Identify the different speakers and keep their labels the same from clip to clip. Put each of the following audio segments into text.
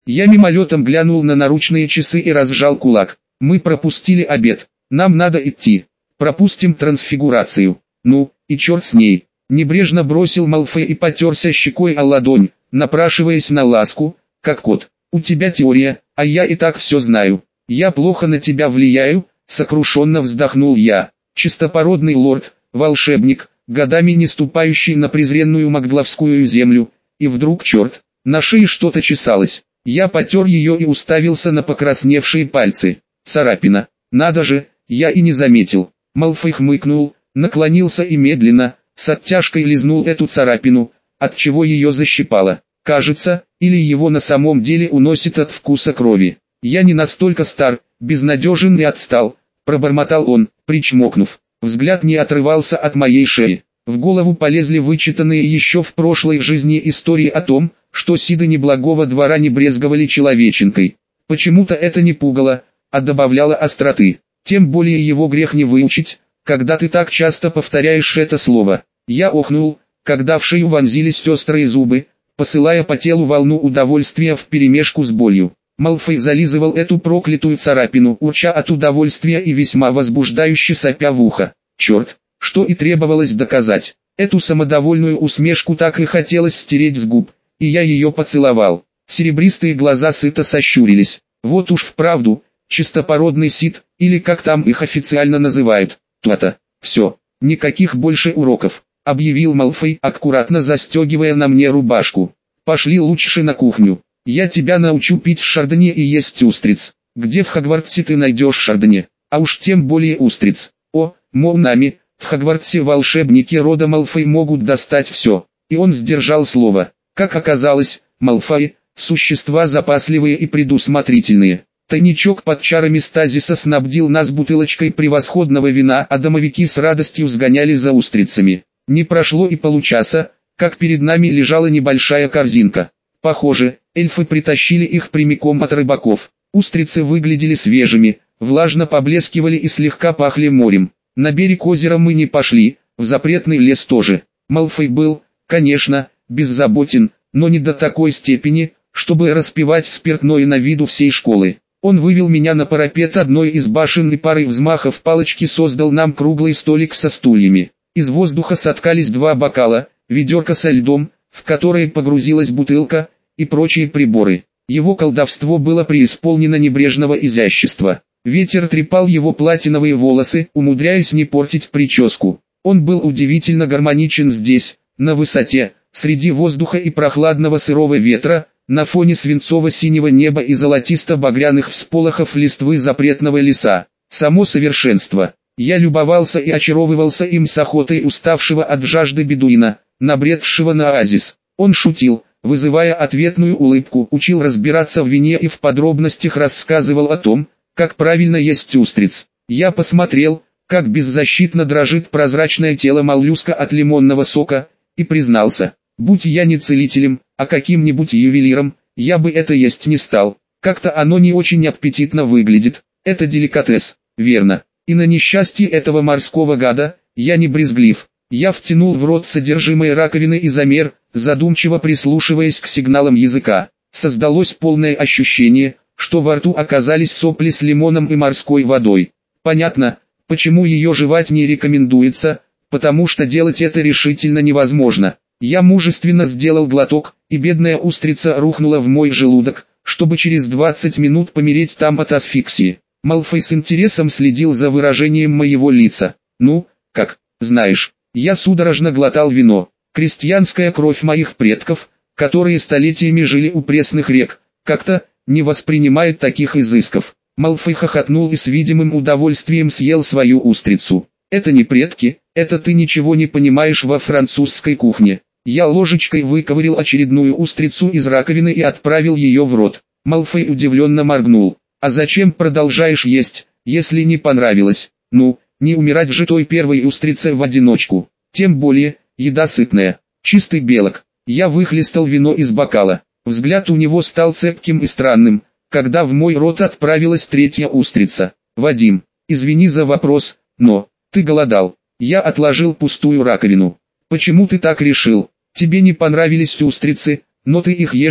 Speaker 1: Я мимолетом глянул на наручные часы и разжал кулак. Мы пропустили обед. Нам надо идти. Пропустим трансфигурацию. Ну, и черт с ней. Небрежно бросил Малфой и потерся щекой о ладонь, напрашиваясь на ласку, как кот. У тебя теория, а я и так все знаю. Я плохо на тебя влияю, сокрушенно вздохнул я. Чистопородный лорд, волшебник, годами не ступающий на презренную магловскую землю, и вдруг черт, на шее что-то чесалось. Я потер ее и уставился на покрасневшие пальцы. Царапина. Надо же, я и не заметил. Малфой хмыкнул, наклонился и медленно, с оттяжкой лизнул эту царапину, отчего ее защипало. Кажется, или его на самом деле уносит от вкуса крови. Я не настолько стар, безнадежен и отстал, пробормотал он, причмокнув. Взгляд не отрывался от моей шеи. В голову полезли вычитанные еще в прошлой жизни истории о том, что сиды неблагого двора не брезговали человеченкой. Почему-то это не пугало, а добавляло остроты. Тем более его грех не выучить, когда ты так часто повторяешь это слово. Я охнул, когда в шею вонзились острые зубы, посылая по телу волну удовольствия вперемешку с болью. Малфой зализывал эту проклятую царапину, урча от удовольствия и весьма возбуждающе сопя в ухо. Черт, что и требовалось доказать. Эту самодовольную усмешку так и хотелось стереть с губ, и я ее поцеловал. Серебристые глаза сыто сощурились. Вот уж вправду, чистопородный сид, или как там их официально называют. То-то. Все, никаких больше уроков, объявил Малфой, аккуратно застегивая на мне рубашку. Пошли лучше на кухню. Я тебя научу пить шардоне и есть устриц. Где в Хогвартсе ты найдешь шардоне, а уж тем более устриц. О, мол нами, в Хогвартсе волшебники рода Малфой могут достать все. И он сдержал слово. Как оказалось, Малфой – существа запасливые и предусмотрительные. Тайничок под чарами стазиса снабдил нас бутылочкой превосходного вина, а домовики с радостью сгоняли за устрицами. Не прошло и получаса, как перед нами лежала небольшая корзинка. Похоже, эльфы притащили их прямиком от рыбаков. Устрицы выглядели свежими, влажно поблескивали и слегка пахли морем. На берег озера мы не пошли, в запретный лес тоже. Малфой был, конечно, беззаботен, но не до такой степени, чтобы распивать спиртное на виду всей школы. Он вывел меня на парапет одной из башен и парой взмахов палочки создал нам круглый столик со стульями. Из воздуха соткались два бокала, ведерко со льдом, в которое погрузилась бутылка, и прочие приборы. Его колдовство было преисполнено небрежного изящества. Ветер трепал его платиновые волосы, умудряясь не портить прическу. Он был удивительно гармоничен здесь, на высоте, среди воздуха и прохладного сырого ветра, на фоне свинцово-синего неба и золотисто-багряных всполохов листвы запретного леса. Само совершенство. Я любовался и очаровывался им с охотой уставшего от жажды бедуина, набредшего на оазис. Он шутил, вызывая ответную улыбку, учил разбираться в вине и в подробностях рассказывал о том, как правильно есть устриц. Я посмотрел, как беззащитно дрожит прозрачное тело моллюска от лимонного сока, и признался, будь я не целителем, а каким-нибудь ювелиром, я бы это есть не стал. Как-то оно не очень аппетитно выглядит, это деликатес, верно. И на несчастье этого морского гада, я не брезглив. Я втянул в рот содержимое раковины и замер, задумчиво прислушиваясь к сигналам языка. Создалось полное ощущение, что во рту оказались сопли с лимоном и морской водой. Понятно, почему ее жевать не рекомендуется, потому что делать это решительно невозможно. Я мужественно сделал глоток, и бедная устрица рухнула в мой желудок, чтобы через 20 минут помереть там от асфиксии. Малфой с интересом следил за выражением моего лица. Ну, как, знаешь, я судорожно глотал вино. Крестьянская кровь моих предков, которые столетиями жили у пресных рек, как-то не воспринимает таких изысков. Малфой хохотнул и с видимым удовольствием съел свою устрицу. Это не предки, это ты ничего не понимаешь во французской кухне. Я ложечкой выковырил очередную устрицу из раковины и отправил ее в рот. Малфой удивленно моргнул. А зачем продолжаешь есть, если не понравилось? Ну, не умирать же той первой устрице в одиночку. Тем более, еда сытная, чистый белок. Я выхлестал вино из бокала. Взгляд у него стал цепким и странным, когда в мой рот отправилась третья устрица. Вадим, извини за вопрос, но, ты голодал. Я отложил пустую раковину. Почему ты так решил? Тебе не понравились устрицы, но ты их ешь,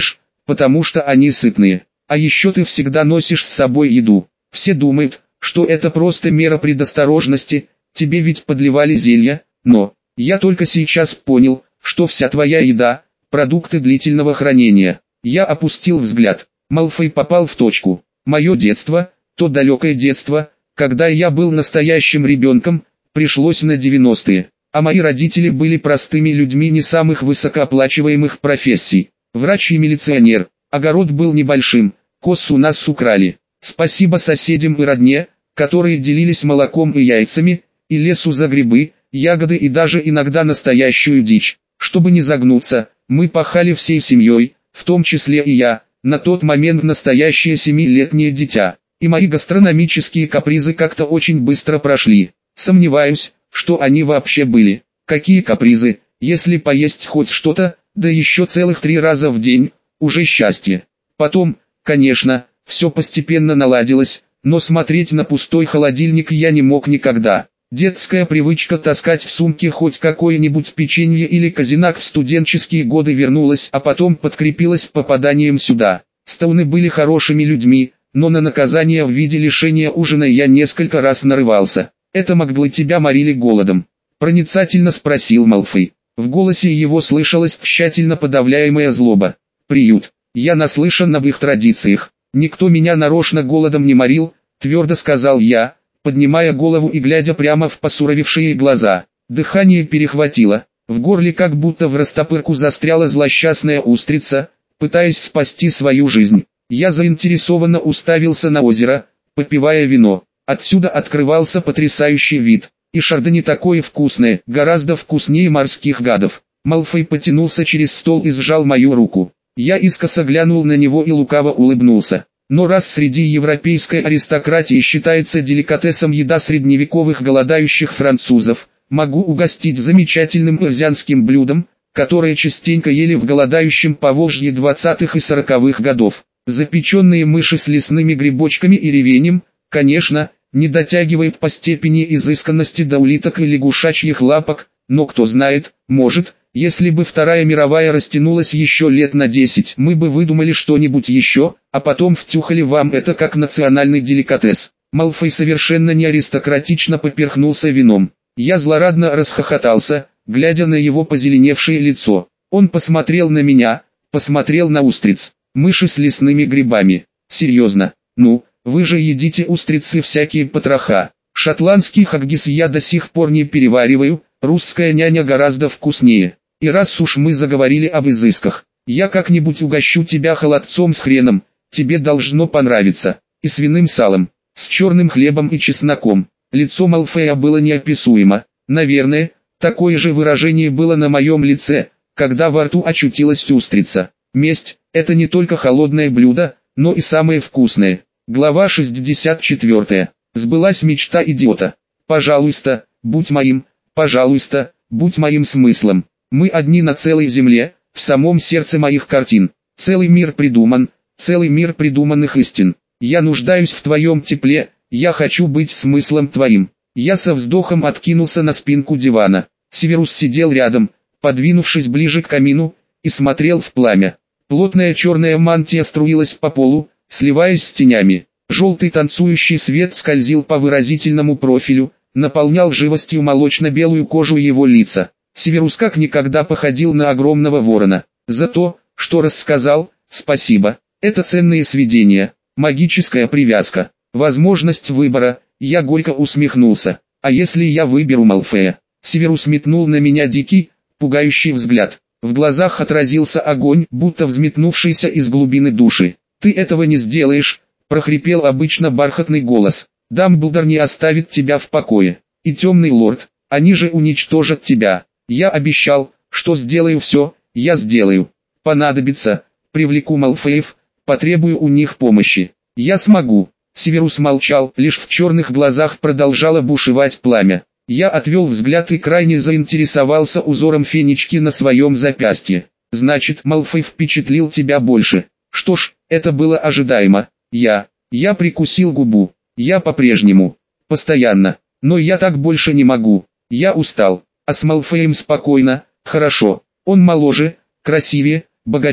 Speaker 1: потому что они сытные. А еще ты всегда носишь с собой еду. Все думают, что это просто мера предосторожности, тебе ведь подливали зелья, но я только сейчас понял, что вся твоя еда – продукты длительного хранения. Я опустил взгляд. Малфой попал в точку. Мое детство, то далекое детство, когда я был настоящим ребенком, пришлось на 90-е. А мои родители были простыми людьми не самых высокооплачиваемых профессий. Врач и милиционер. Огород был небольшим, коз у нас украли. Спасибо соседям и родне, которые делились молоком и яйцами, и лесу за грибы, ягоды и даже иногда настоящую дичь. Чтобы не загнуться, мы пахали всей семьей, в том числе и я, на тот момент настоящее 7-летнее дитя. И мои гастрономические капризы как-то очень быстро прошли. Сомневаюсь, что они вообще были. Какие капризы, если поесть хоть что-то, да еще целых 3 раза в день, уже счастье. Потом, конечно, все постепенно наладилось, но смотреть на пустой холодильник я не мог никогда. Детская привычка таскать в сумке хоть какое-нибудь печенье или козинак в студенческие годы вернулась, а потом подкрепилась попаданием сюда. Стоуны были хорошими людьми, но на наказание в виде лишения ужина я несколько раз нарывался. «Это Макдлы тебя морили голодом?» — проницательно спросил Малфой. В голосе его слышалась тщательно подавляемая злоба. «Приют. Я наслышан об их традициях. Никто меня нарочно голодом не морил», — твердо сказал я, поднимая голову и глядя прямо в посуровевшие глаза. Дыхание перехватило, в горле как будто в растопырку застряла злосчастная устрица, пытаясь спасти свою жизнь. Я заинтересованно уставился на озеро, попивая вино. Отсюда открывался потрясающий вид. И шардоне такое вкусное, гораздо вкуснее морских гадов. Малфой потянулся через стол и сжал мою руку. Я искоса глянул на него и лукаво улыбнулся. Но раз среди европейской аристократии считается деликатесом еда средневековых голодающих французов, могу угостить замечательным эрзянским блюдом, которое частенько ели в голодающем Поволжье 20-х и 40-х годов. Запеченные мыши с лесными грибочками и ревенем, конечно, не дотягивает по степени изысканности до улиток и лягушачьих лапок, но кто знает, может, если бы Вторая мировая растянулась еще лет на 10, мы бы выдумали что-нибудь еще, а потом втюхали вам это как национальный деликатес. Малфой совершенно не аристократично поперхнулся вином. Я злорадно расхохотался, глядя на его позеленевшее лицо. Он посмотрел на меня, посмотрел на устриц. Мыши с лесными грибами. Серьезно? Ну, вы же едите устрицы всякие потроха. Шотландский хаггис я до сих пор не перевариваю, русская няня гораздо вкуснее. И раз уж мы заговорили об изысках, я как-нибудь угощу тебя холодцом с хреном, тебе должно понравиться, и свиным салом, с черным хлебом и чесноком. Лицо Малфоя было неописуемо. Наверное, такое же выражение было на моем лице, когда во рту очутилась устрица. Месть – это не только холодное блюдо, но и самое вкусное. Глава 64. Сбылась мечта идиота. Пожалуйста, будь моим, пожалуйста, будь моим смыслом. Мы одни на целой земле, в самом сердце моих картин. Целый мир придуман, целый мир придуманных истин. Я нуждаюсь в твоем тепле, я хочу быть смыслом твоим. Я со вздохом откинулся на спинку дивана. Северус сидел рядом, подвинувшись ближе к камину, и смотрел в пламя. Плотная черная мантия струилась по полу, сливаясь с тенями. Желтый танцующий свет скользил по выразительному профилю, наполнял живостью молочно-белую кожу его лица. Северус как никогда походил на огромного ворона. За то, что рассказал, спасибо. Это ценные сведения, магическая привязка, возможность выбора. Я горько усмехнулся. А если я выберу Малфоя? Северус метнул на меня дикий, пугающий взгляд. В глазах отразился огонь, будто взметнувшийся из глубины души. «Ты этого не сделаешь», — прохрипел обычно бархатный голос. «Дамблдор не оставит тебя в покое. И темный лорд, они же уничтожат тебя. Я обещал, что сделаю все, я сделаю. Понадобится, привлеку Малфоев, потребую у них помощи. Я смогу». Северус молчал, лишь в черных глазах продолжало бушевать пламя. Я отвел взгляд и крайне заинтересовался узором фенечки на своем запястье. «Значит, Малфой впечатлил тебя больше». Что ж, это было ожидаемо. Я прикусил губу. Я по-прежнему, постоянно, но я так больше не могу. Я устал, а с Малфоем спокойно, хорошо. Он моложе, красивее, богаче,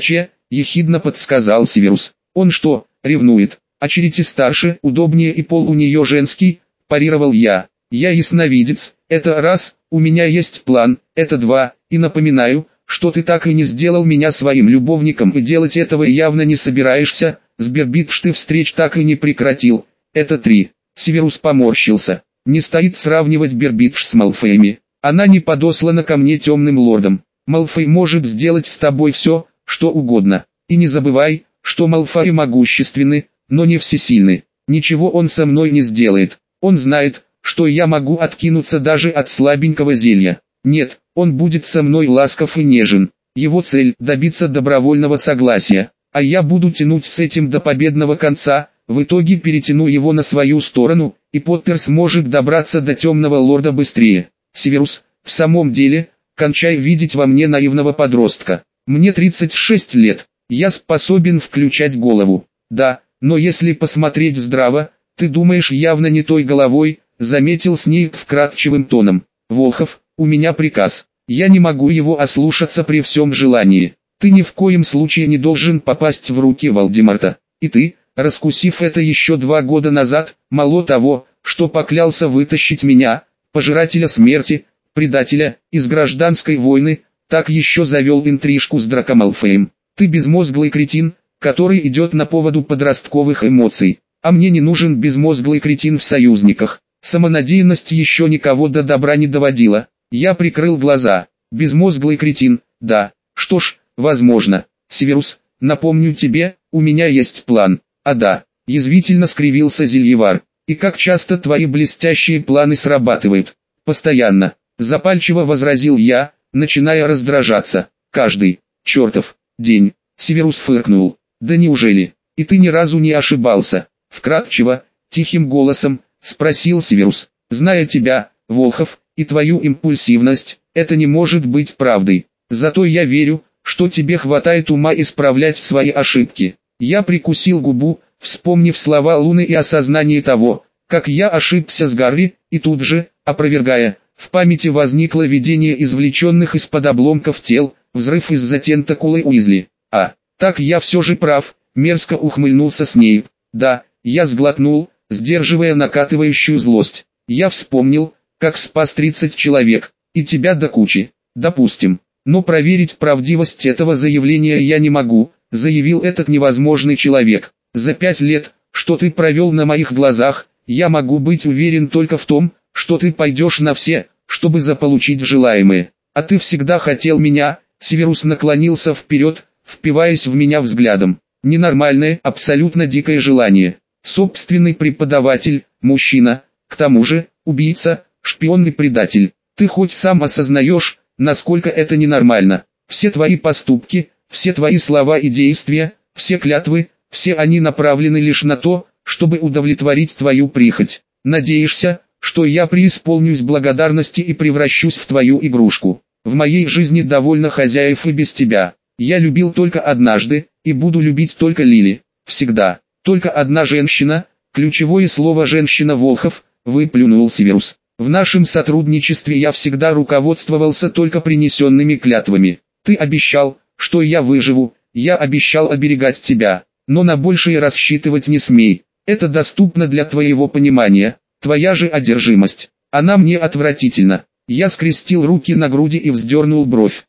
Speaker 1: ехидно подсказал Северус. Он что, ревнует? А Черити старше, удобнее и пол у нее женский, парировал я. Я ясновидец, это раз, у меня есть план, это два, и напоминаю, что ты так и не сделал меня своим любовником и делать этого явно не собираешься, с Бербитш ты встреч так и не прекратил, это три. Северус поморщился. Не стоит сравнивать Бербитш с Малфоями. Она не подослана ко мне темным лордом. Малфой может сделать с тобой все, что угодно. И не забывай, что Малфои могущественны, но не всесильны. Ничего он со мной не сделает. Он знает, что я могу откинуться даже от слабенького зелья. Нет, он будет со мной ласков и нежен. Его цель – добиться добровольного согласия. А я буду тянуть с этим до победного конца, в итоге перетяну его на свою сторону, и Поттер сможет добраться до темного лорда быстрее. Северус, в самом деле, кончай видеть во мне наивного подростка. Мне 36 лет, я способен включать голову. Да, но если посмотреть здраво, ты думаешь явно не той головой, заметил Снейп вкрадчивым тоном. Волхов, у меня приказ. Я не могу его ослушаться при всем желании. Ты ни в коем случае не должен попасть в руки Волдеморта. И ты, раскусив это еще 2 года назад, мало того, что поклялся вытащить меня, пожирателя смерти, предателя, из гражданской войны, так еще завел интрижку с Драко Малфоем. Ты безмозглый кретин, который идет на поводу подростковых эмоций. А мне не нужен безмозглый кретин в союзниках. Самонадеянность еще никого до добра не доводила. Я прикрыл глаза. Безмозглый кретин, да. Что ж, возможно. Северус, напомню тебе, у меня есть план. А да, язвительно скривился Зельевар. И как часто твои блестящие планы срабатывают? Постоянно. Запальчиво возразил я, начиная раздражаться. Каждый, чертов, день. Северус фыркнул. Да неужели? И ты ни разу не ошибался? Вкратчиво, тихим голосом, спросил Северус. Зная тебя, Волхов, и твою импульсивность, это не может быть правдой. Зато я верю, что тебе хватает ума исправлять свои ошибки. Я прикусил губу, вспомнив слова Луны и осознание того, как я ошибся с Гарри, и тут же, опровергая, в памяти возникло видение извлеченных из-под обломков тел, взрыв из-за тентакулы Уизли. А, так я все же прав, мерзко ухмыльнулся Снейп. Да, я сглотнул, сдерживая накатывающую злость. Я вспомнил, как спас 30 человек, и тебя до кучи. Допустим. Но проверить правдивость этого заявления я не могу, заявил этот невозможный человек. За 5 лет, что ты провел на моих глазах, я могу быть уверен только в том, что ты пойдешь на все, чтобы заполучить желаемое. А ты всегда хотел меня. Северус наклонился вперед, впиваясь в меня взглядом. Ненормальное, абсолютно дикое желание. Собственный преподаватель, мужчина, к тому же, убийца, шпион и предатель. Ты хоть сам осознаешь, насколько это ненормально. Все твои поступки, все твои слова и действия, все клятвы, все они направлены лишь на то, чтобы удовлетворить твою прихоть. Надеешься, что я преисполнюсь благодарности и превращусь в твою игрушку. В моей жизни довольно хозяев и без тебя. Я любил только однажды, и буду любить только Лили. Всегда. Только одна женщина, ключевое слово «женщина» Волхов, выплюнул Северус. В нашем сотрудничестве я всегда руководствовался только принесенными клятвами. Ты обещал, что я выживу, я обещал оберегать тебя, но на большее рассчитывать не смей. Это доступно для твоего понимания, твоя же одержимость. Она мне отвратительна. Я скрестил руки на груди и вздернул бровь.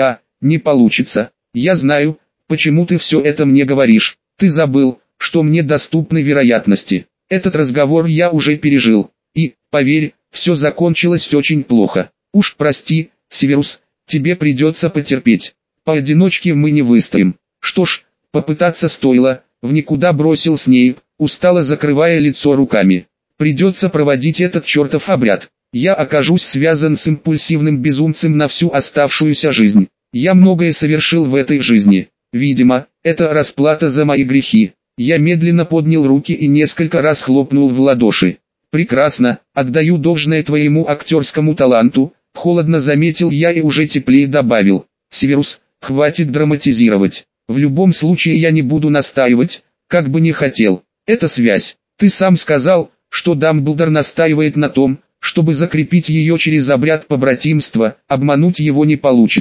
Speaker 1: Не получится. Я знаю, почему ты все это мне говоришь. Ты забыл, что мне доступны вероятности. Этот разговор я уже пережил. И, поверь, все закончилось очень плохо. Уж прости, Северус, тебе придется потерпеть. Поодиночке мы не выстоим. Что ж, попытаться стоило, в никуда бросил Снейп, устало закрывая лицо руками. Придется проводить этот чертов обряд. Я окажусь связан с импульсивным безумцем на всю оставшуюся жизнь. Я многое совершил в этой жизни. Видимо, это расплата за мои грехи. Я медленно поднял руки и несколько раз хлопнул в ладоши. Прекрасно, отдаю должное твоему актерскому таланту, холодно заметил я и уже теплее добавил. Северус, хватит драматизировать. В любом случае я не буду настаивать, как бы не хотел. Это связь. Ты сам сказал, что Дамблдор настаивает на том, чтобы закрепить ее через обряд побратимства, обмануть его не получится.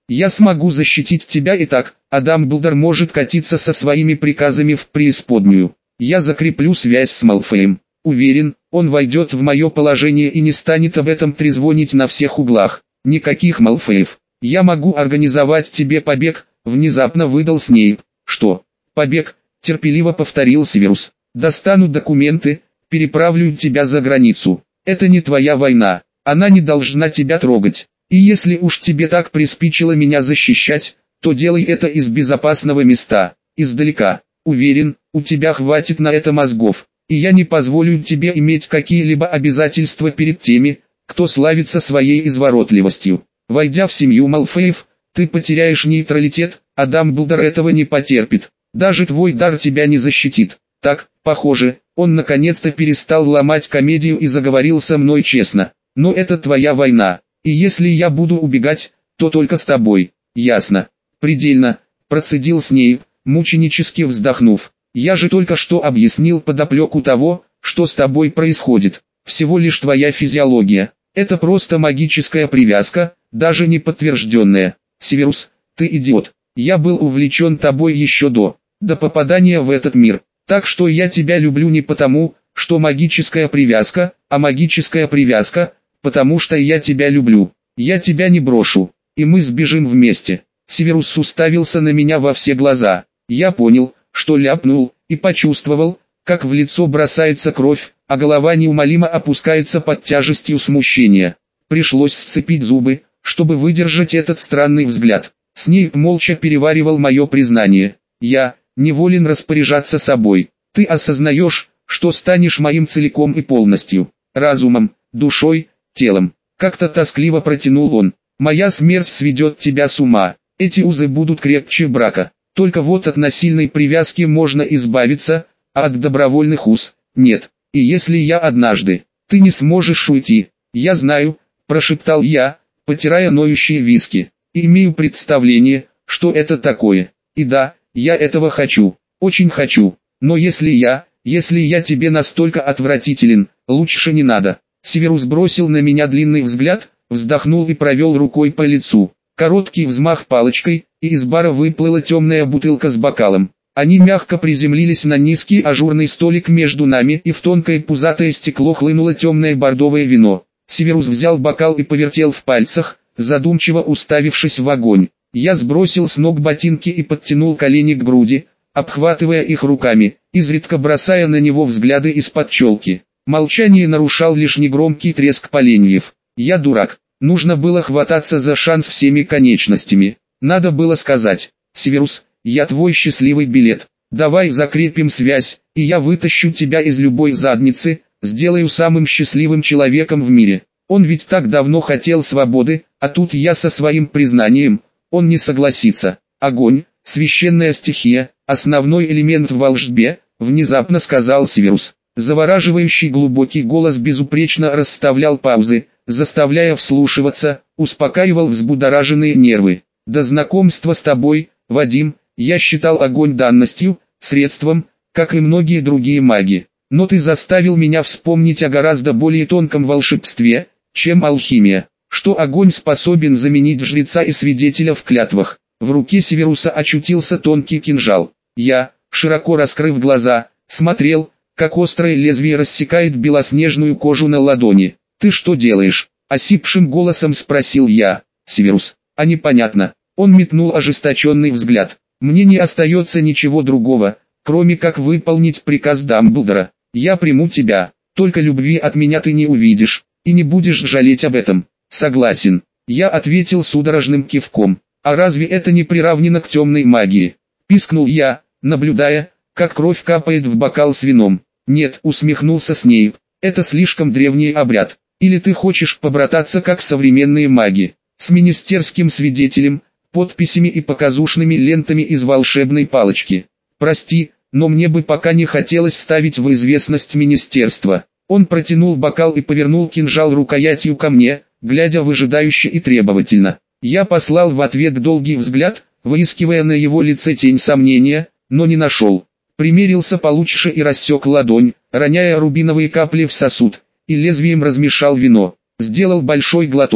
Speaker 1: Я смогу защитить тебя и так, а Дамблдор может катиться со своими приказами в преисподнюю. Я закреплю связь с Малфоем. Уверен, он войдет в мое положение и не станет об этом трезвонить на всех углах. Никаких Малфоев. Я могу организовать тебе побег, внезапно выдал Снейп. Что? Побег? Терпеливо повторил Северус. Достану документы, переправлю тебя за границу. Это не твоя война, она не должна тебя трогать. И если уж тебе так приспичило меня защищать, то делай это из безопасного места, издалека. Уверен, у тебя хватит на это мозгов, и я не позволю тебе иметь какие-либо обязательства перед теми, кто славится своей изворотливостью. Войдя в семью Малфоев, ты потеряешь нейтралитет, а Дамблдор этого не потерпит. Даже твой дар тебя не защитит. Так, похоже, он наконец-то перестал ломать комедию и заговорил со мной честно. Но это твоя война, и если я буду убегать, то только с тобой. Ясно. Предельно, процедил Снейп, мученически вздохнув. Я же только что объяснил подоплеку того, что с тобой происходит. Всего лишь твоя физиология. Это просто магическая привязка, даже не подтвержденная. Северус, ты идиот. Я был увлечен тобой еще до попадания в этот мир. Так что я тебя люблю не потому, что магическая привязка, а магическая привязка, потому что я тебя люблю. Я тебя не брошу, и мы сбежим вместе. Северус уставился на меня во все глаза. Я понял, что ляпнул, и почувствовал, как в лицо бросается кровь, а голова неумолимо опускается под тяжестью смущения. Пришлось сцепить зубы, чтобы выдержать этот странный взгляд. Снейп молча переваривал мое признание. Я неволен распоряжаться собой. Ты осознаешь, что станешь моим целиком и полностью. Разумом, душой, телом. Как-то тоскливо протянул он. Моя смерть сведет тебя с ума. Эти узы будут крепче брака. Только вот от насильной привязки можно избавиться, а от добровольных уз нет. И если я однажды, ты не сможешь уйти. Я знаю, прошептал я, потирая ноющие виски. И имею представление, что это такое. И да, я этого хочу, очень хочу. Но если я тебе настолько отвратителен, лучше не надо. Северус бросил на меня длинный взгляд, вздохнул и провел рукой по лицу. Короткий взмах палочкой, и из бара выплыла темная бутылка с бокалом. Они мягко приземлились на низкий ажурный столик между нами, и в тонкое пузатое стекло хлынуло темное бордовое вино. Северус взял бокал и повертел в пальцах, задумчиво уставившись в огонь. Я сбросил с ног ботинки и подтянул колени к груди, обхватывая их руками, изредка бросая на него взгляды из-под челки. Молчание нарушал лишь негромкий треск поленьев. Я дурак. Нужно было хвататься за шанс всеми конечностями. Надо было сказать: Северус, я твой счастливый билет. Давай закрепим связь, и я вытащу тебя из любой задницы, сделаю самым счастливым человеком в мире. Он ведь так давно хотел свободы, а тут я со своим признанием, он не согласится. Огонь, священная стихия, основной элемент в волшбе, внезапно сказал Северус. Завораживающий глубокий голос безупречно расставлял паузы, заставляя вслушиваться, успокаивал взбудораженные нервы. До знакомства с тобой, Вадим, я считал огонь данностью, средством, как и многие другие маги. Но ты заставил меня вспомнить о гораздо более тонком волшебстве, чем алхимия. Что огонь способен заменить жреца и свидетеля в клятвах. В руке Северуса очутился тонкий кинжал. Я, широко раскрыв глаза, смотрел, как острое лезвие рассекает белоснежную кожу на ладони. «Ты что делаешь?» — осипшим голосом спросил я. «Северус, а непонятно». Он метнул ожесточенный взгляд. «Мне не остается ничего другого, кроме как выполнить приказ Дамблдора. Я приму тебя, только любви от меня ты не увидишь, и не будешь жалеть об этом». «Согласен», — я ответил судорожным кивком. «А разве это не приравнено к темной магии?» — пискнул я, наблюдая, как кровь капает в бокал с вином. «Нет», — усмехнулся Снейп, — «это слишком древний обряд. Или ты хочешь побрататься как современные маги, с министерским свидетелем, подписями и показушными лентами из волшебной палочки? Прости, но мне бы пока не хотелось ставить в известность министерство». Он протянул бокал и повернул кинжал рукоятью ко мне, глядя выжидающе и требовательно. Я послал в ответ долгий взгляд, выискивая на его лице тень сомнения, но не нашел. Примерился получше и рассек ладонь, роняя рубиновые капли в сосуд, и лезвием размешал вино. Сделал большой глоток.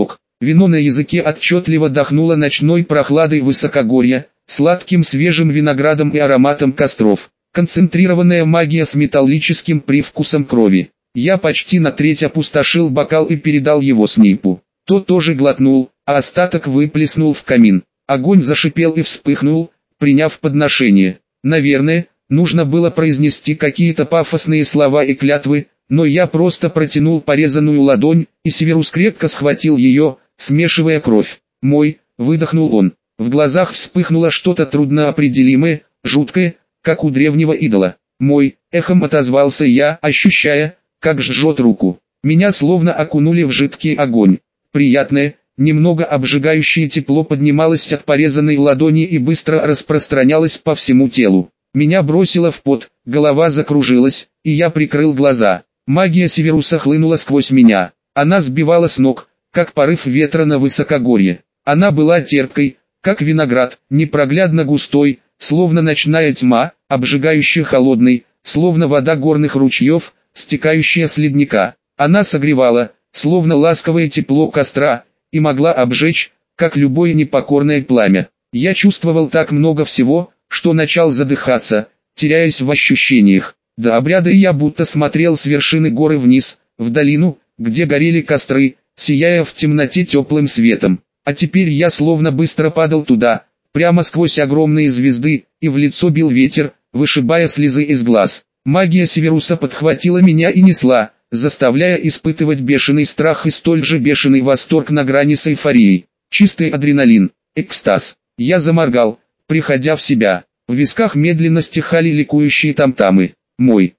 Speaker 1: Вино на языке отчетливо дохнуло ночной прохладой высокогорья, сладким свежим виноградом и ароматом костров. Концентрированная магия с металлическим привкусом крови. Я почти на треть опустошил бокал и передал его Снейпу. Тот тоже глотнул, а остаток выплеснул в камин. Огонь зашипел и вспыхнул, приняв подношение. Наверное, нужно было произнести какие-то пафосные слова и клятвы, но я просто протянул порезанную ладонь, и Северус крепко схватил ее, смешивая кровь. «Мой», — выдохнул он. В глазах вспыхнуло что-то трудноопределимое, жуткое, как у древнего идола. «Мой», — эхом отозвался я, ощущая, как жжет руку. Меня словно окунули в жидкий огонь. Приятное, немного обжигающее тепло поднималось от порезанной ладони и быстро распространялось по всему телу. Меня бросило в пот, голова закружилась, и я прикрыл глаза. Магия Северуса хлынула сквозь меня. Она сбивала с ног, как порыв ветра на высокогорье. Она была терпкой, как виноград, непроглядно густой, словно ночная тьма, обжигающе холодной, словно вода горных ручьев, стекающая с ледника. Она согревала, словно ласковое тепло костра, и могла обжечь, как любое непокорное пламя. Я чувствовал так много всего, что начал задыхаться, теряясь в ощущениях. До обряда я будто смотрел с вершины горы вниз, в долину, где горели костры, сияя в темноте теплым светом. А теперь я словно быстро падал туда, прямо сквозь огромные звезды, и в лицо бил ветер, вышибая слезы из глаз. Магия Северуса подхватила меня и несла, заставляя испытывать бешеный страх и столь же бешеный восторг на грани с эйфорией. Чистый адреналин, экстаз. Я заморгал, приходя в себя. В висках медленно стихали ликующие там-тамы. Мой.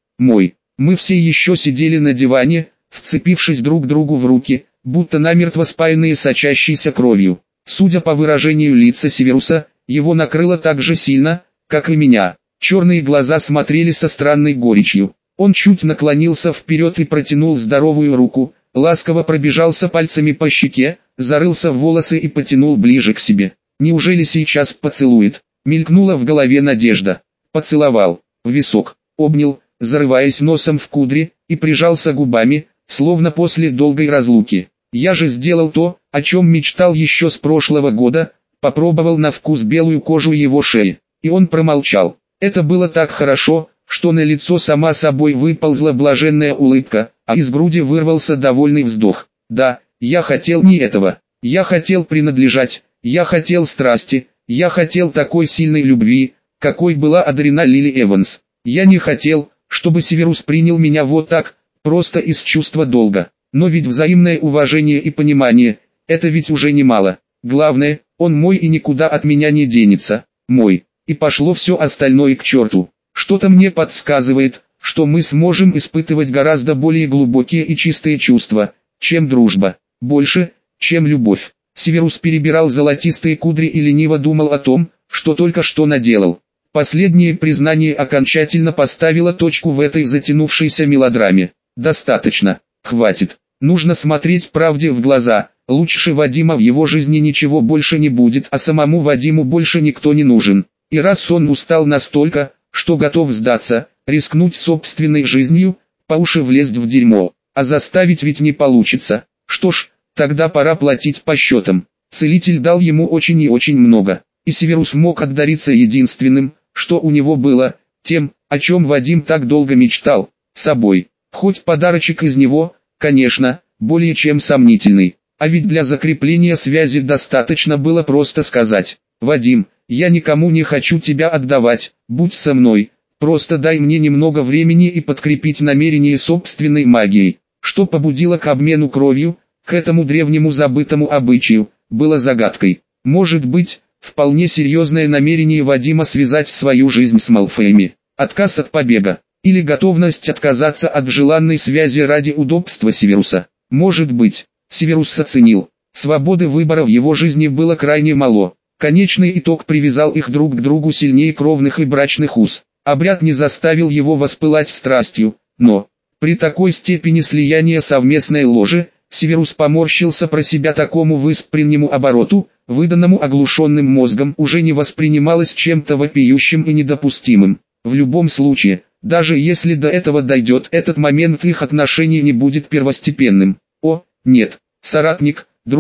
Speaker 1: Мы все еще сидели на диване, вцепившись друг другу в руки, будто намертво спаянные сочащейся кровью. Судя по выражению лица Северуса, его накрыло так же сильно, как и меня. Черные глаза смотрели со странной горечью. Он чуть наклонился вперед и протянул здоровую руку, ласково пробежался пальцами по щеке, зарылся в волосы и потянул ближе к себе. Неужели сейчас поцелует? Мелькнула в голове надежда. Поцеловал, в висок, обнял, зарываясь носом в кудри, и прижался губами, словно после долгой разлуки. Я же сделал то, о чем мечтал еще с прошлого года, попробовал на вкус белую кожу его шеи. И он промолчал. Это было так хорошо, что на лицо сама собой выползла блаженная улыбка, а из груди вырвался довольный вздох. Да, я хотел не этого. Я хотел принадлежать, я хотел страсти, я хотел такой сильной любви, какой была одарена Лили Эванс. Я не хотел, чтобы Северус принял меня вот так, просто из чувства долга. Но ведь взаимное уважение и понимание, это ведь уже немало. Главное, он мой и никуда от меня не денется. Мой. И пошло все остальное к черту. Что-то мне подсказывает, что мы сможем испытывать гораздо более глубокие и чистые чувства, чем дружба. Больше, чем любовь. Северус перебирал золотистые кудри и лениво думал о том, что только что наделал. Последнее признание окончательно поставило точку в этой затянувшейся мелодраме. Достаточно. Хватит. Нужно смотреть правде в глаза. Лучше Вадима в его жизни ничего больше не будет, а самому Вадиму больше никто не нужен. И раз он устал настолько, что готов сдаться, рискнуть собственной жизнью, по уши влезть в дерьмо, а заставить ведь не получится. Что ж, тогда пора платить по счетам. Целитель дал ему очень и очень много, и Северус мог отдариться единственным, что у него было, тем, о чем Вадим так долго мечтал, собой. Хоть подарочек из него, конечно, более чем сомнительный, а ведь для закрепления связи достаточно было просто сказать: «Вадим, я никому не хочу тебя отдавать, будь со мной, просто дай мне немного времени и подкрепить намерение собственной магией». Что побудило к обмену кровью, к этому древнему забытому обычаю, было загадкой. Может быть, вполне серьезное намерение Вадима связать свою жизнь с Малфоями, отказ от побега, или готовность отказаться от желанной связи ради удобства Северуса. Может быть, Северус оценил, свободы выбора в его жизни было крайне мало. Конечный итог привязал их друг к другу сильнее кровных и брачных уз. Обряд не заставил его воспылать страстью, но, при такой степени слияния совместной ложи, Северус поморщился про себя такому выспреннему обороту, выданному оглушенным мозгом, уже не воспринималось чем-то вопиющим и недопустимым. В любом случае, даже если до этого дойдет, этот момент их отношений не будет первостепенным. О, нет, соратник, друг,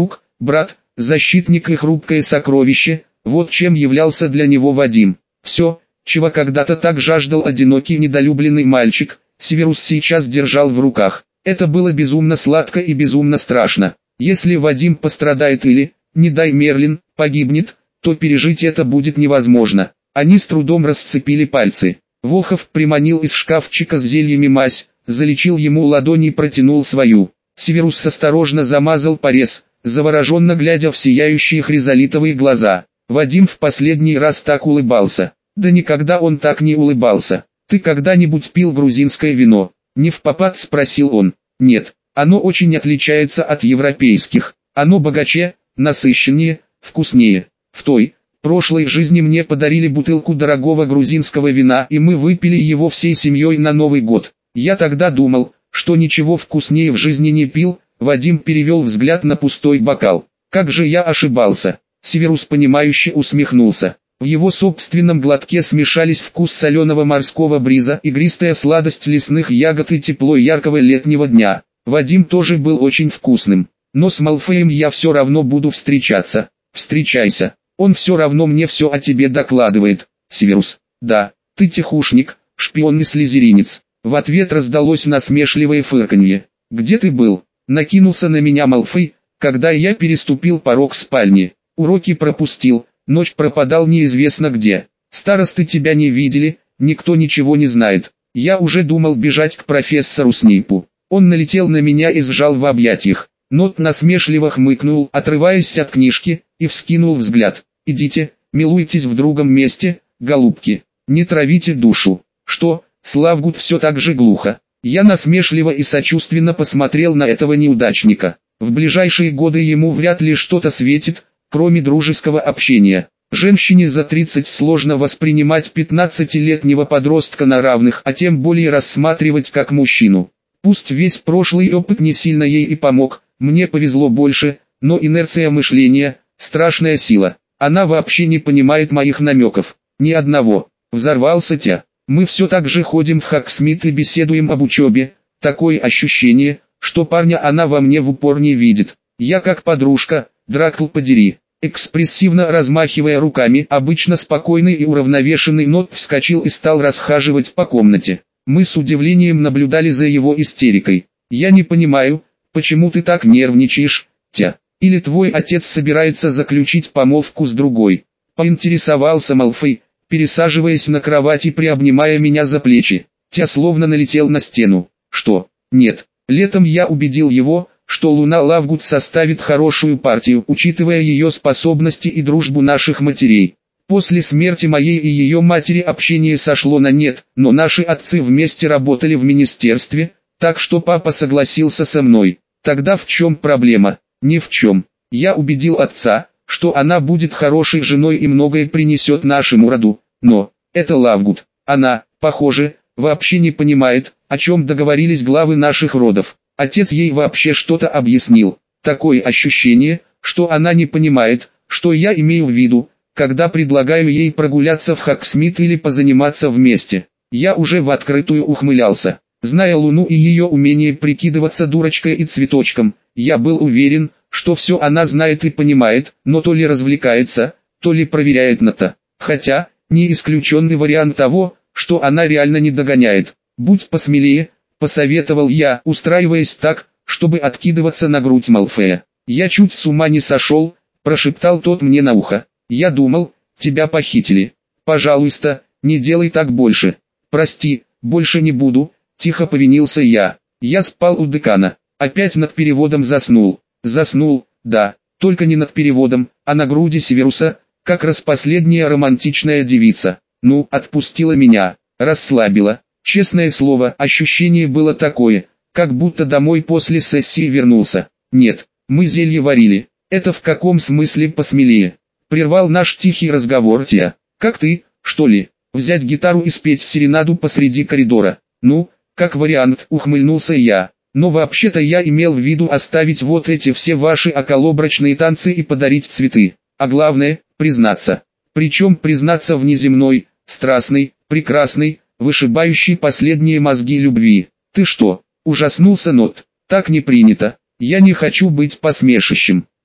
Speaker 1: брат, защитник и хрупкое сокровище, вот чем являлся для него Вадим. Все, чего когда-то так жаждал одинокий недолюбленный мальчик, Северус сейчас держал в руках. Это было безумно сладко и безумно страшно. Если Вадим пострадает или, не дай Мерлин, погибнет, то пережить это будет невозможно. Они с трудом расцепили пальцы. Волхов приманил из шкафчика с зельями мазь, залечил ему ладони и протянул свою. Северус осторожно замазал порез, завороженно глядя в сияющие хризолитовые глаза. Вадим в последний раз так улыбался. Да никогда он так не улыбался. «Ты когда-нибудь пил грузинское вино?» Не впопад спросил он. «Нет, оно очень отличается от европейских. Оно богаче, насыщеннее, вкуснее. В той, прошлой жизни мне подарили бутылку дорогого грузинского вина, и мы выпили его всей семьей на Новый год. Я тогда думал, что ничего вкуснее в жизни не пил». Вадим перевел взгляд на пустой бокал. «Как же я ошибался!» Северус понимающе усмехнулся. В его собственном глотке смешались вкус соленого морского бриза, игристая сладость лесных ягод и тепло яркого летнего дня. Вадим тоже был очень вкусным. «Но с Малфоем я все равно буду встречаться». «Встречайся. Он все равно мне все о тебе докладывает». «Северус, да, ты тихушник, шпион и слизеринец». В ответ раздалось насмешливое фырканье. «Где ты был?» Накинулся на меня Малфой, когда я переступил порог спальни. «Уроки пропустил, ночь пропадал неизвестно где. Старосты тебя не видели, никто ничего не знает. Я уже думал бежать к профессору Снейпу». Он налетел на меня и сжал в объятиях. Нот насмешливо хмыкнул, отрываясь от книжки, и вскинул взгляд. «Идите, милуйтесь в другом месте, голубки, не травите душу». «Что?» Славгут все так же глухо. Я насмешливо и сочувственно посмотрел на этого неудачника. В ближайшие годы ему вряд ли что-то светит, кроме дружеского общения. Женщине за 30 сложно воспринимать 15-летнего подростка на равных, а тем более рассматривать как мужчину. Пусть весь прошлый опыт не сильно ей и помог, мне повезло больше, но инерция мышления – страшная сила. Она вообще не понимает моих намеков. Ни одного. Взорвался Тя. Мы все так же ходим в Хаксмит и беседуем об учебе. Такое ощущение, что парня она во мне в упор не видит. Я как подружка, Дракл подери. Экспрессивно размахивая руками, обычно спокойный и уравновешенный Нот вскочил и стал расхаживать по комнате. Мы с удивлением наблюдали за его истерикой. «Я не понимаю, почему ты так нервничаешь, Тя? Или твой отец собирается заключить помолвку с другой?» Поинтересовался Малфой, пересаживаясь на кровать и приобнимая меня за плечи. Тя словно налетел на стену. «Что? Нет. Летом я убедил его, что Луна Лавгуд составит хорошую партию, учитывая ее способности и дружбу наших матерей. После смерти моей и ее матери общение сошло на нет, но наши отцы вместе работали в министерстве, так что папа согласился со мной. Тогда в чем проблема? Ни в чем. Я убедил отца, что она будет хорошей женой и многое принесет нашему роду, но это Лавгуд. Она, похоже, вообще не понимает, о чем договорились главы наших родов. Отец ей вообще что-то объяснил. Такое ощущение, что она не понимает, что я имею в виду, когда предлагаю ей прогуляться в Хаксмит или позаниматься вместе. Я уже в открытую ухмылялся. Зная Луну и ее умение прикидываться дурочкой и цветочком, я был уверен, что все она знает и понимает, но то ли развлекается, то ли проверяет на-то. Хотя, не исключенный вариант того, что она реально не догоняет. «Будь посмелее», — посоветовал я, устраиваясь так, чтобы откидываться на грудь Малфоя. «Я чуть с ума не сошел», — прошептал тот мне на ухо. «Я думал, тебя похитили. Пожалуйста, не делай так больше». «Прости, больше не буду», — тихо повинился я. Я спал у декана, опять над переводом заснул. Заснул, да, только не над переводом, а на груди Северуса, как распоследняя романтичная девица. Ну, отпустила меня, расслабила. Честное слово, ощущение было такое, как будто домой после сессии вернулся. Нет, мы зелье варили. Это в каком смысле посмелее? Прервал наш тихий разговор Тия. Как ты, что ли, взять гитару и спеть серенаду посреди коридора? Ну, как вариант, ухмыльнулся я. Но вообще-то я имел в виду оставить вот эти все ваши околобрачные танцы и подарить цветы. А главное, признаться. Причем признаться в неземной, страстной, прекрасной, вышибающей последние мозги любви. Ты что, ужаснулся Нот? Так не принято. Я не хочу быть посмешищем.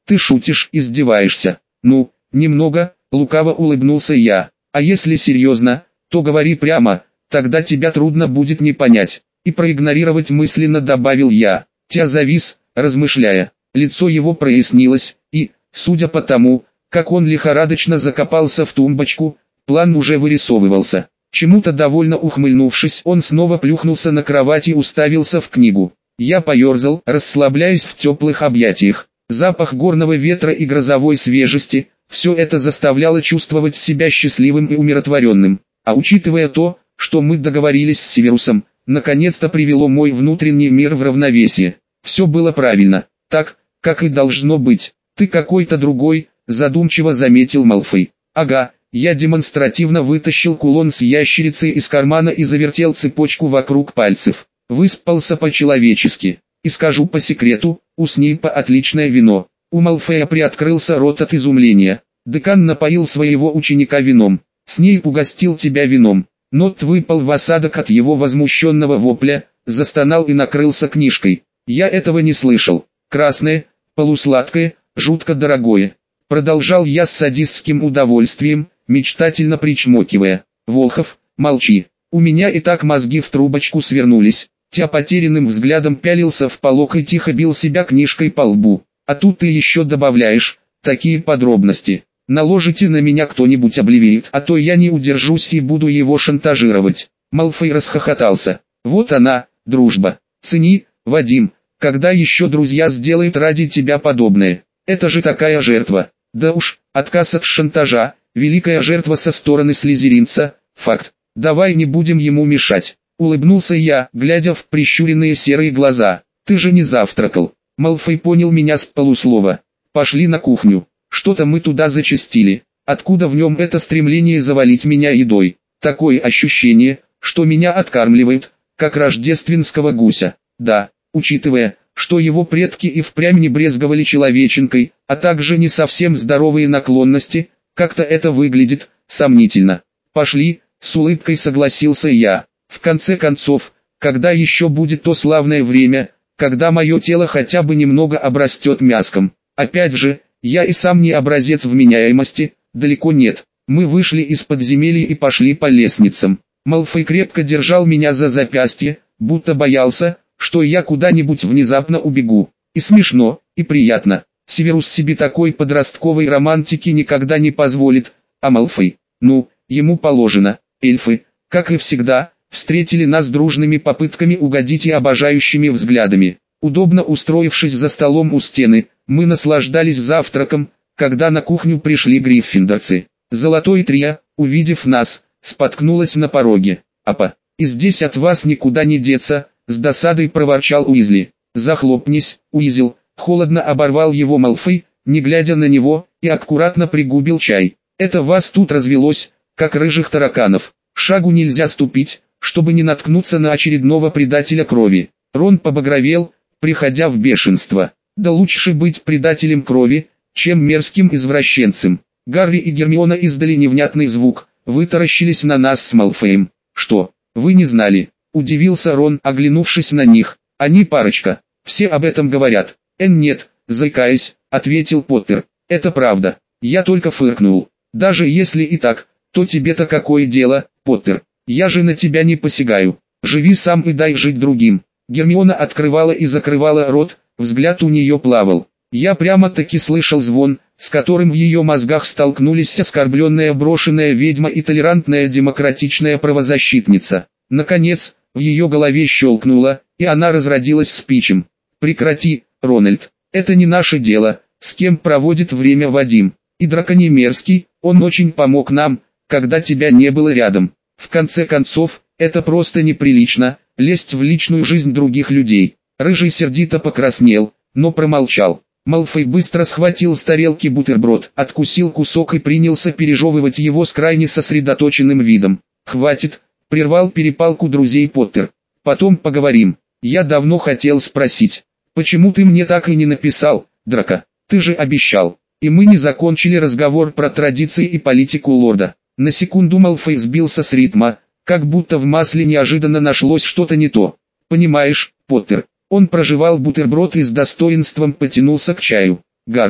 Speaker 1: Ты шутишь, издеваешься. Ну, немного, лукаво улыбнулся я. А если серьезно, то говори прямо, тогда тебя трудно будет не понять. И проигнорировать мысленно добавил я. Тя завис, размышляя. Лицо его прояснилось, и, судя по тому, как он лихорадочно закопался в тумбочку, план уже вырисовывался. Чему-то довольно ухмыльнувшись, он снова плюхнулся на кровать и уставился в книгу. Я поерзал, расслабляясь в теплых объятиях. Запах горного ветра и грозовой свежести, все это заставляло чувствовать себя счастливым и умиротворенным. А учитывая то, что мы договорились с Северусом, наконец-то привело мой внутренний мир в равновесие. Все было правильно, так, как и должно быть. Ты какой-то другой, задумчиво заметил Малфой. Ага, я демонстративно вытащил кулон с ящерицей из кармана и завертел цепочку вокруг пальцев. Выспался по-человечески. И скажу по секрету, у Снейпа отличное вино. У Малфоя приоткрылся рот от изумления. Декан напоил своего ученика вином. Снейп угостил тебя вином. Нот выпал в осадок от его возмущенного вопля, застонал и накрылся книжкой. Я этого не слышал. Красное, полусладкое, жутко дорогое. Продолжал я с садистским удовольствием, мечтательно причмокивая. Волхов, молчи. У меня и так мозги в трубочку свернулись. Тя потерянным взглядом пялился в полок и тихо бил себя книжкой по лбу. А тут ты еще добавляешь такие подробности. Наложите на меня кто-нибудь обливеет, а то я не удержусь и буду его шантажировать. Малфой расхохотался. Вот она, дружба. Цени, Вадим, когда еще друзья сделают ради тебя подобное. Это же такая жертва. Да уж, отказ от шантажа, великая жертва со стороны слизеринца, факт. Давай не будем ему мешать. Улыбнулся я, глядя в прищуренные серые глаза. Ты же не завтракал. Малфой понял меня с полуслова. Пошли на кухню. Что-то мы туда зачастили. Откуда в нем это стремление завалить меня едой? Такое ощущение, что меня откармливают, как рождественского гуся. Да, учитывая, что его предки и впрямь не брезговали человеченкой, а также не совсем здоровые наклонности, как-то это выглядит сомнительно. Пошли, с улыбкой согласился я. В конце концов, когда еще будет то славное время, когда мое тело хотя бы немного обрастет мяском. Опять же, я и сам не образец вменяемости, далеко нет. Мы вышли из подземелья и пошли по лестницам. Малфой крепко держал меня за запястье, будто боялся, что я куда-нибудь внезапно убегу. И смешно, и приятно. Северус себе такой подростковой романтики никогда не позволит, а Малфой, ну, ему положено. Эльфы, как и всегда, встретили нас дружными попытками угодить и обожающими взглядами. Удобно устроившись за столом у стены, мы наслаждались завтраком, когда на кухню пришли гриффиндорцы. Золотой Трия, увидев нас, споткнулась на пороге. «Апа, и здесь от вас никуда не деться», — с досадой проворчал Уизли. «Захлопнись, Уизл», — холодно оборвал его Малфой, не глядя на него, и аккуратно пригубил чай. «Это вас тут развелось, как рыжих тараканов. Шагу нельзя ступить, чтобы не наткнуться на очередного предателя крови». Рон побагровел, приходя в бешенство. Да лучше быть предателем крови, чем мерзким извращенцем. Гарри и Гермиона издали невнятный звук, вытаращились на нас с Малфоем. «Что, вы не знали?» – удивился Рон, оглянувшись на них. «Они парочка, все об этом говорят». «Нет», – заикаясь, ответил Поттер. «Это правда». Я только фыркнул. «Даже если и так, то тебе-то какое дело, Поттер? Я же на тебя не посягаю. Живи сам и дай жить другим». Гермиона открывала и закрывала рот, взгляд у нее плавал. Я прямо-таки слышал звон, с которым в ее мозгах столкнулись оскорбленная брошенная ведьма и толерантная демократичная правозащитница. Наконец, в ее голове щелкнуло, и она разродилась спичем. «Прекрати, Рональд, это не наше дело, с кем проводит время Вадим. И драконий мерзкий, он очень помог нам, когда тебя не было рядом. В конце концов, это просто неприлично, лезть в личную жизнь других людей». Рыжий сердито покраснел, но промолчал. Малфой быстро схватил с тарелки бутерброд, откусил кусок и принялся пережевывать его с крайне сосредоточенным видом. «Хватит», — прервал перепалку друзей Поттер. «Потом поговорим. Я давно хотел спросить, почему ты мне так и не написал, Драко? Ты же обещал». И мы не закончили разговор про традиции и политику лорда. На секунду Малфой сбился с ритма, как будто в масле неожиданно нашлось что-то не то. «Понимаешь, Поттер». Он прожевал бутерброд и с достоинством потянулся к чаю. «Гарри,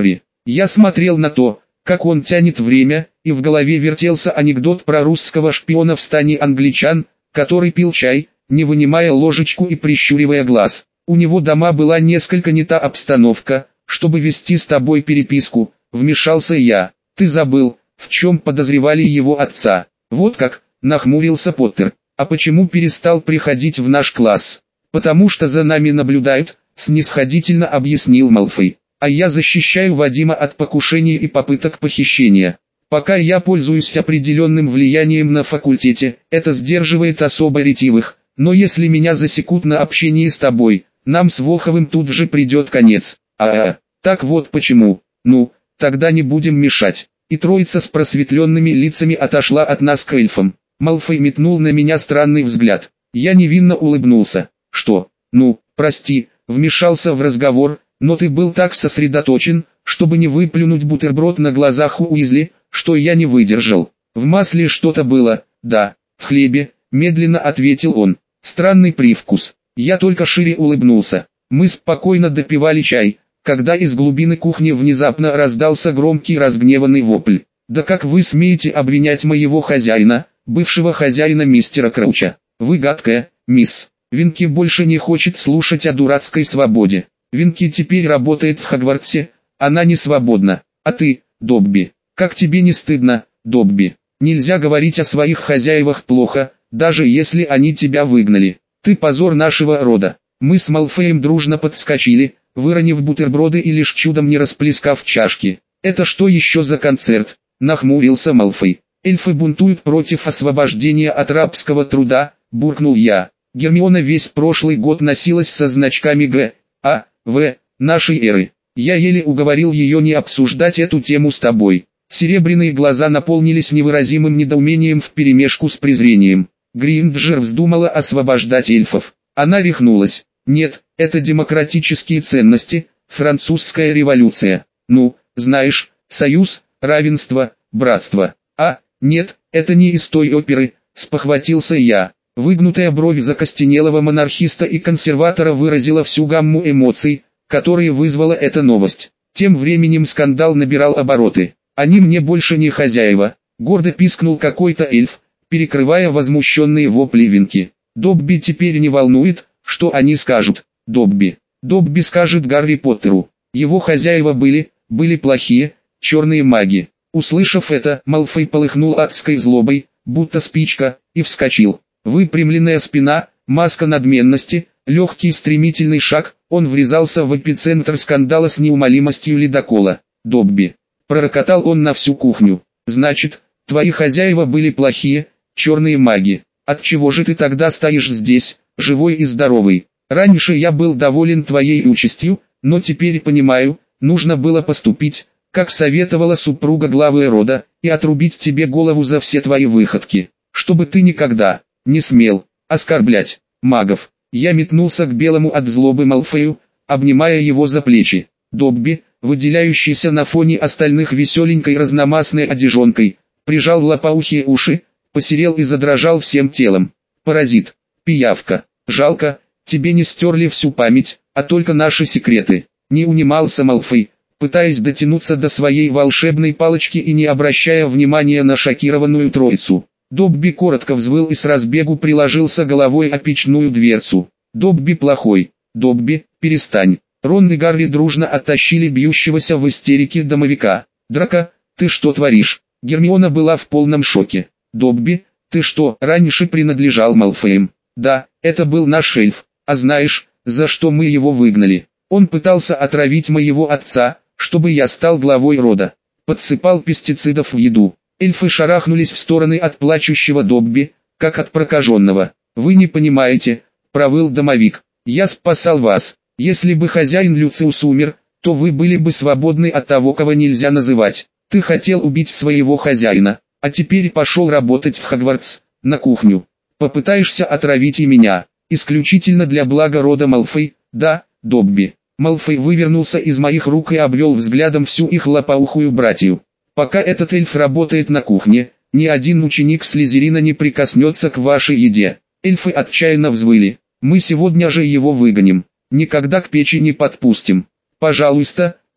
Speaker 1: Я смотрел на то, как он тянет время, и в голове вертелся анекдот про русского шпиона в стане англичан, который пил чай, не вынимая ложечку и прищуривая глаз. У него дома была несколько не та обстановка, чтобы вести с тобой переписку, вмешался я. Ты забыл, в чем подозревали его отца. Вот как, нахмурился Поттер. А почему перестал приходить в наш класс? Потому что за нами наблюдают, снисходительно объяснил Малфой. А я защищаю Вадима от покушений и попыток похищения. Пока я пользуюсь определенным влиянием на факультете, это сдерживает особо ретивых. Но если меня засекут на общении с тобой, нам с Волховым тут же придет конец. Так вот почему. Ну, тогда не будем мешать. И троица с просветленными лицами отошла от нас к эльфам. Малфой метнул на меня странный взгляд. Я невинно улыбнулся. Что? Ну, прости, вмешался в разговор, но ты был так сосредоточен, чтобы не выплюнуть бутерброд на глазах у Уизли, что я не выдержал. В масле что-то было, да, в хлебе, медленно ответил он. Странный привкус. Я только шире улыбнулся. Мы спокойно допивали чай, когда из глубины кухни внезапно раздался громкий разгневанный вопль. Да как вы смеете обвинять моего хозяина, бывшего хозяина мистера Крауча? Вы гадкая, мисс. Винки больше не хочет слушать о дурацкой свободе. Винки теперь работает в Хогвартсе, она не свободна. А ты, Добби, как тебе не стыдно, Добби? Нельзя говорить о своих хозяевах плохо, даже если они тебя выгнали. Ты позор нашего рода. Мы с Малфоем дружно подскочили, выронив бутерброды и лишь чудом не расплескав чашки. Это что еще за концерт? Нахмурился Малфой. Эльфы бунтуют против освобождения от рабского труда, буркнул я. Гермиона весь прошлый год носилась со значками Г, А, В, нашей эры. Я еле уговорил ее не обсуждать эту тему с тобой. Серебряные глаза наполнились невыразимым недоумением вперемешку с презрением. Гринджер вздумала освобождать эльфов. Она рехнулась. Нет, это демократические ценности, французская революция. Ну, знаешь, союз, равенство, братство. А, нет, это не из той оперы, спохватился я. Выгнутая бровь закостенелого монархиста и консерватора выразила всю гамму эмоций, которые вызвала эта новость. Тем временем скандал набирал обороты. Они мне больше не хозяева, гордо пискнул какой-то эльф, перекрывая возмущенные вопли Винки. Добби теперь не волнует, что они скажут. Добби скажет Гарри Поттеру. Его хозяева были плохие, черные маги. Услышав это, Малфой полыхнул адской злобой, будто спичка, и вскочил. Выпрямленная спина, маска надменности, легкий стремительный шаг, он врезался в эпицентр скандала с неумолимостью ледокола. Добби. Пророкотал он на всю кухню. Значит, твои хозяева были плохие, черные маги. Отчего же ты тогда стоишь здесь, живой и здоровый? Раньше я был доволен твоей участью, но теперь понимаю, нужно было поступить, как советовала супруга главы рода, и отрубить тебе голову за все твои выходки, чтобы ты никогда не смел оскорблять магов. Я метнулся к белому от злобы Малфою, обнимая его за плечи. Добби, выделяющийся на фоне остальных веселенькой разномастной одежонкой, прижал лопоухие уши, посерел и задрожал всем телом. Паразит, пиявка, жалко, тебе не стерли всю память, а только наши секреты. Не унимался Малфой, пытаясь дотянуться до своей волшебной палочки и не обращая внимания на шокированную троицу. Добби коротко взвыл и с разбегу приложился головой о печную дверцу. Добби плохой. Добби, перестань. Рон и Гарри дружно оттащили бьющегося в истерике домовика. Драко, ты что творишь? Гермиона была в полном шоке. Добби, ты что, раньше принадлежал Малфоям? Да, это был наш эльф. А знаешь, за что мы его выгнали? Он пытался отравить моего отца, чтобы я стал главой рода. Подсыпал пестицидов в еду. Эльфы шарахнулись в стороны от плачущего Добби, как от прокаженного. «Вы не понимаете», — провыл домовик. «Я спасал вас. Если бы хозяин Люциус умер, то вы были бы свободны от того, кого нельзя называть. Ты хотел убить своего хозяина, а теперь пошел работать в Хогвартс, на кухню. Попытаешься отравить и меня, исключительно для блага рода Малфой, да, Добби». Малфой вывернулся из моих рук и обвел взглядом всю их лопоухую братью. «Пока этот эльф работает на кухне, ни один ученик Слизерина не прикоснется к вашей еде». Эльфы отчаянно взвыли. «Мы сегодня же его выгоним. Никогда к печи не подпустим». «Пожалуйста, сэр»,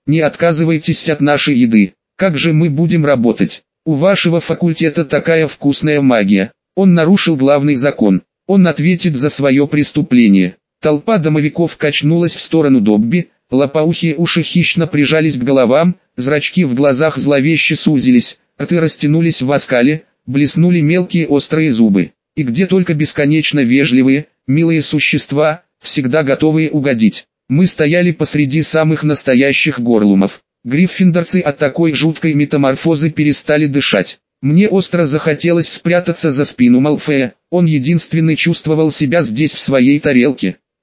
Speaker 1: Не отказывайтесь от нашей еды. Как же мы будем работать? У вашего факультета такая вкусная магия. Он нарушил главный закон. Он ответит за свое преступление. Толпа домовиков качнулась в сторону Добби, лопоухие уши хищно прижались к головам, зрачки в глазах зловеще сузились, рты растянулись в оскале, блеснули мелкие острые зубы. И где только бесконечно вежливые, милые существа, всегда готовые угодить. Мы стояли посреди самых настоящих горлумов. Гриффиндорцы от такой жуткой метаморфозы перестали дышать. Мне остро захотелось спрятаться за спину Малфоя, он единственный чувствовал себя здесь в своей тарелке.